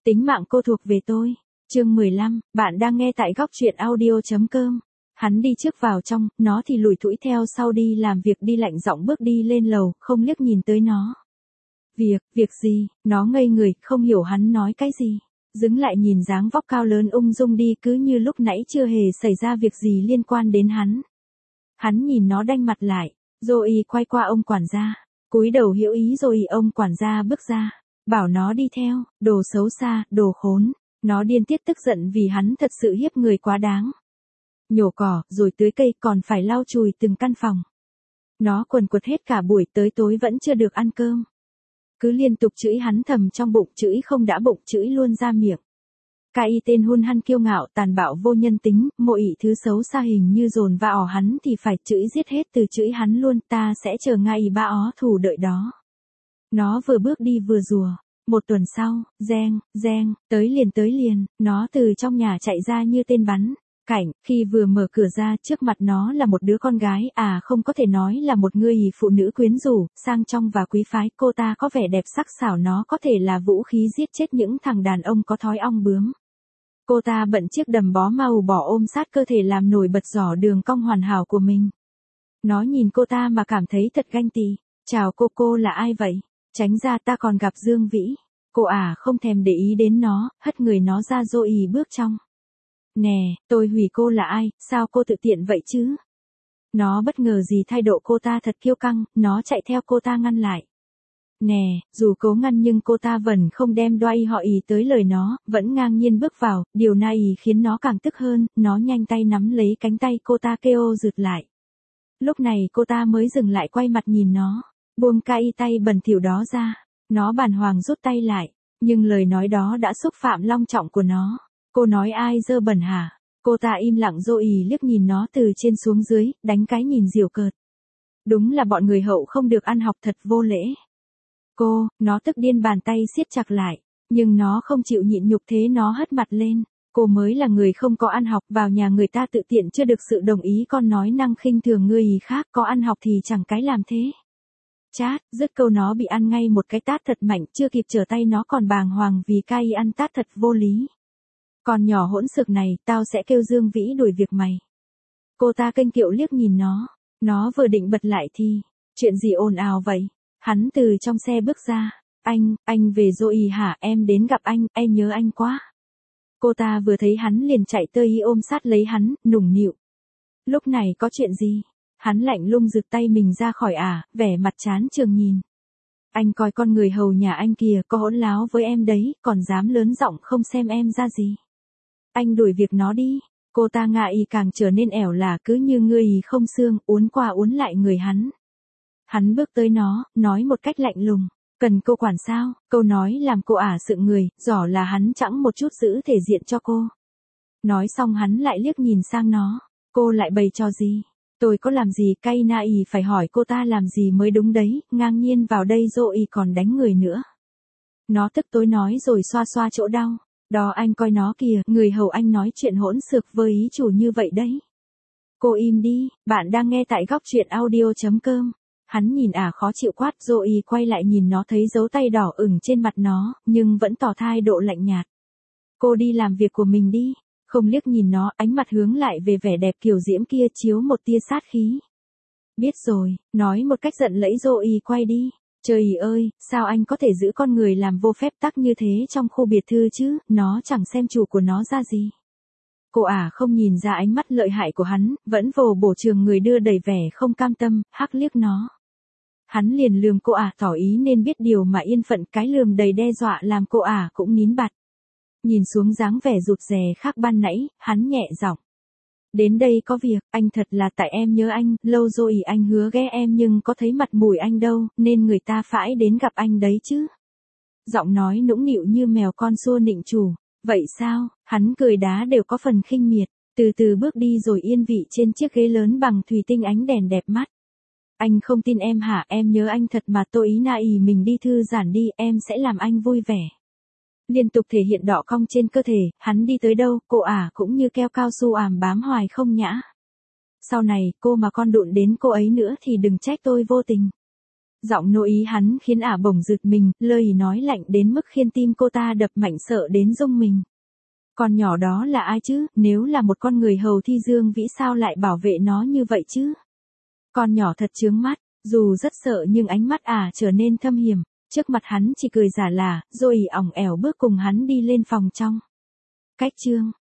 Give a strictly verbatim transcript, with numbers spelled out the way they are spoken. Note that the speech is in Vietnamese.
Tính mạng cô thuộc về tôi. Chương mười lăm, bạn đang nghe tại góc truyện audio chấm com. Hắn đi trước vào trong, nó thì lủi thủi theo sau đi làm việc, đi lạnh giọng bước đi lên lầu, không liếc nhìn tới nó. Việc, việc gì, nó ngây người, không hiểu hắn nói cái gì. Dứng lại nhìn dáng vóc cao lớn ung dung đi cứ như lúc nãy chưa hề xảy ra việc gì liên quan đến hắn. Hắn nhìn nó đanh mặt lại, rồi quay qua ông quản gia, cúi đầu hiểu ý rồi ông quản gia bước ra, bảo nó đi theo, đồ xấu xa, đồ khốn. Nó điên tiết tức giận vì hắn thật sự hiếp người quá đáng. Nhổ cỏ, rồi tưới cây, còn phải lau chùi từng căn phòng. Nó quần quật hết cả buổi tới tối vẫn chưa được ăn cơm. Cứ liên tục chửi hắn thầm trong bụng, chửi không đã bụng chửi luôn ra miệng. Cái y tên hung hăng kiêu ngạo tàn bạo vô nhân tính, mọi thứ xấu xa hình như dồn vào hắn thì phải chửi giết hết, từ chửi hắn luôn, ta sẽ chờ ngay ba ó thù đợi đó. Nó vừa bước đi vừa rùa. Một tuần sau, reng, reng, tới liền tới liền, nó từ trong nhà chạy ra như tên bắn. Cảnh, khi vừa mở cửa ra trước mặt nó là một đứa con gái, à không có thể nói là một người phụ nữ quyến rũ, sang trọng và quý phái, cô ta có vẻ đẹp sắc sảo, nó có thể là vũ khí giết chết những thằng đàn ông có thói ong bướm. Cô ta bận chiếc đầm bó màu bỏ ôm sát cơ thể làm nổi bật giỏ đường cong hoàn hảo của mình. Nó nhìn cô ta mà cảm thấy thật ganh tị. Chào cô, cô là ai vậy? Tránh ra, ta còn gặp Dương Vĩ. Cô à không thèm để ý đến nó, hất người nó ra rồi bước trong. Nè, tôi hủy cô là ai, sao cô tự tiện vậy chứ? Nó bất ngờ gì thái độ cô ta thật kiêu căng, nó chạy theo cô ta ngăn lại. Nè, dù cố ngăn nhưng cô ta vẫn không đem đoai họ ý tới lời nó, vẫn ngang nhiên bước vào, điều này khiến nó càng tức hơn, nó nhanh tay nắm lấy cánh tay cô ta kêu rụt lại. Lúc này cô ta mới dừng lại quay mặt nhìn nó, buông cái tay bẩn thỉu đó ra, nó bàng hoàng rút tay lại, nhưng lời nói đó đã xúc phạm long trọng của nó. Cô nói ai dơ bẩn hả? Cô ta im lặng rồi liếc nhìn nó từ trên xuống dưới, đánh cái nhìn giễu cợt. Đúng là bọn người hậu không được ăn học thật vô lễ. Cô, nó tức điên bàn tay siết chặt lại, nhưng nó không chịu nhịn nhục thế nó hất mặt lên. Cô mới là người không có ăn học, vào nhà người ta tự tiện chưa được sự đồng ý còn nói năng khinh thường người khác, có ăn học thì chẳng cái làm thế. Chát, dứt câu nó bị ăn ngay một cái tát thật mạnh, chưa kịp trở tay nó còn bàng hoàng vì cay ăn tát thật vô lý. Còn nhỏ hỗn xược này, tao sẽ kêu Dương Vĩ đuổi việc mày. Cô ta kênh kiệu liếc nhìn nó, nó vừa định bật lại thì, chuyện gì ồn ào vậy? Hắn từ trong xe bước ra, anh, anh về rồi hả, em đến gặp anh, em nhớ anh quá. Cô ta vừa thấy hắn liền chạy tới ôm sát lấy hắn, nũng nịu. Lúc này có chuyện gì? Hắn lạnh lùng giựt tay mình ra khỏi ả, vẻ mặt chán chường nhìn. Anh coi con người hầu nhà anh kìa, có hỗn láo với em đấy, còn dám lớn giọng không xem em ra gì. Anh đuổi việc nó đi. Cô ta ngại càng trở nên ẻo lả cứ như người không xương, uốn qua uốn lại người hắn. Hắn bước tới nó, nói một cách lạnh lùng. Cần cô quản sao? Câu nói làm cô ả sượng người, rõ là hắn chẳng một chút giữ thể diện cho cô. Nói xong hắn lại liếc nhìn sang nó. Cô lại bày trò gì? Tôi có làm gì? Cay na ì phải hỏi cô ta làm gì mới đúng đấy, ngang nhiên vào đây rồi còn đánh người nữa. Nó tức tối nói rồi xoa xoa chỗ đau. Đó anh coi nó kìa, người hầu anh nói chuyện hỗn xược với ý chủ như vậy đấy. Cô im đi, bạn đang nghe tại góc truyện audio chấm com. Hắn nhìn ả khó chịu quát rồi quay lại nhìn nó thấy dấu tay đỏ ửng trên mặt nó, nhưng vẫn tỏ thái độ lạnh nhạt. Cô đi làm việc của mình đi, không liếc nhìn nó, ánh mặt hướng lại về vẻ đẹp kiều diễm kia chiếu một tia sát khí. Biết rồi, nói một cách giận lẫy rồi quay đi. Trời ơi, sao anh có thể giữ con người làm vô phép tắc như thế trong khu biệt thự chứ, nó chẳng xem chủ của nó ra gì. Cô ả không nhìn ra ánh mắt lợi hại của hắn, vẫn vồ bổ trường người đưa đầy vẻ không cam tâm, hắc liếc nó. Hắn liền lườm cô ả tỏ ý nên biết điều mà yên phận, cái lườm đầy đe dọa làm cô ả cũng nín bặt. Nhìn xuống dáng vẻ rụt rè khác ban nãy, hắn nhẹ giọng. Đến đây có việc, anh thật là tại em nhớ anh, lâu rồi anh hứa ghé em nhưng có thấy mặt mũi anh đâu, nên người ta phải đến gặp anh đấy chứ. Giọng nói nũng nịu như mèo con xua nịnh chủ. Vậy sao? Hắn cười đá đều có phần khinh miệt, từ từ bước đi rồi yên vị trên chiếc ghế lớn bằng thủy tinh ánh đèn đẹp mắt. Anh không tin em hả? Em nhớ anh thật mà, tôi ý na ý mình đi thư giãn đi, em sẽ làm anh vui vẻ. Liên tục thể hiện đỏ cong trên cơ thể, hắn đi tới đâu, cô ả cũng như keo cao su ảm bám hoài không nhã. Sau này, cô mà con đụng đến cô ấy nữa thì đừng trách tôi vô tình. Giọng nô ý hắn khiến ả bỗng giật mình, lời nói lạnh đến mức khiến tim cô ta đập mạnh sợ đến rung mình. Con nhỏ đó là ai chứ, nếu là một con người hầu thì Dương Vĩ sao lại bảo vệ nó như vậy chứ? Con nhỏ thật chướng mắt, dù rất sợ nhưng ánh mắt ả trở nên thâm hiểm, trước mặt hắn chỉ cười giả lả, rồi ỏng ẻo bước cùng hắn đi lên phòng trong. Cách chương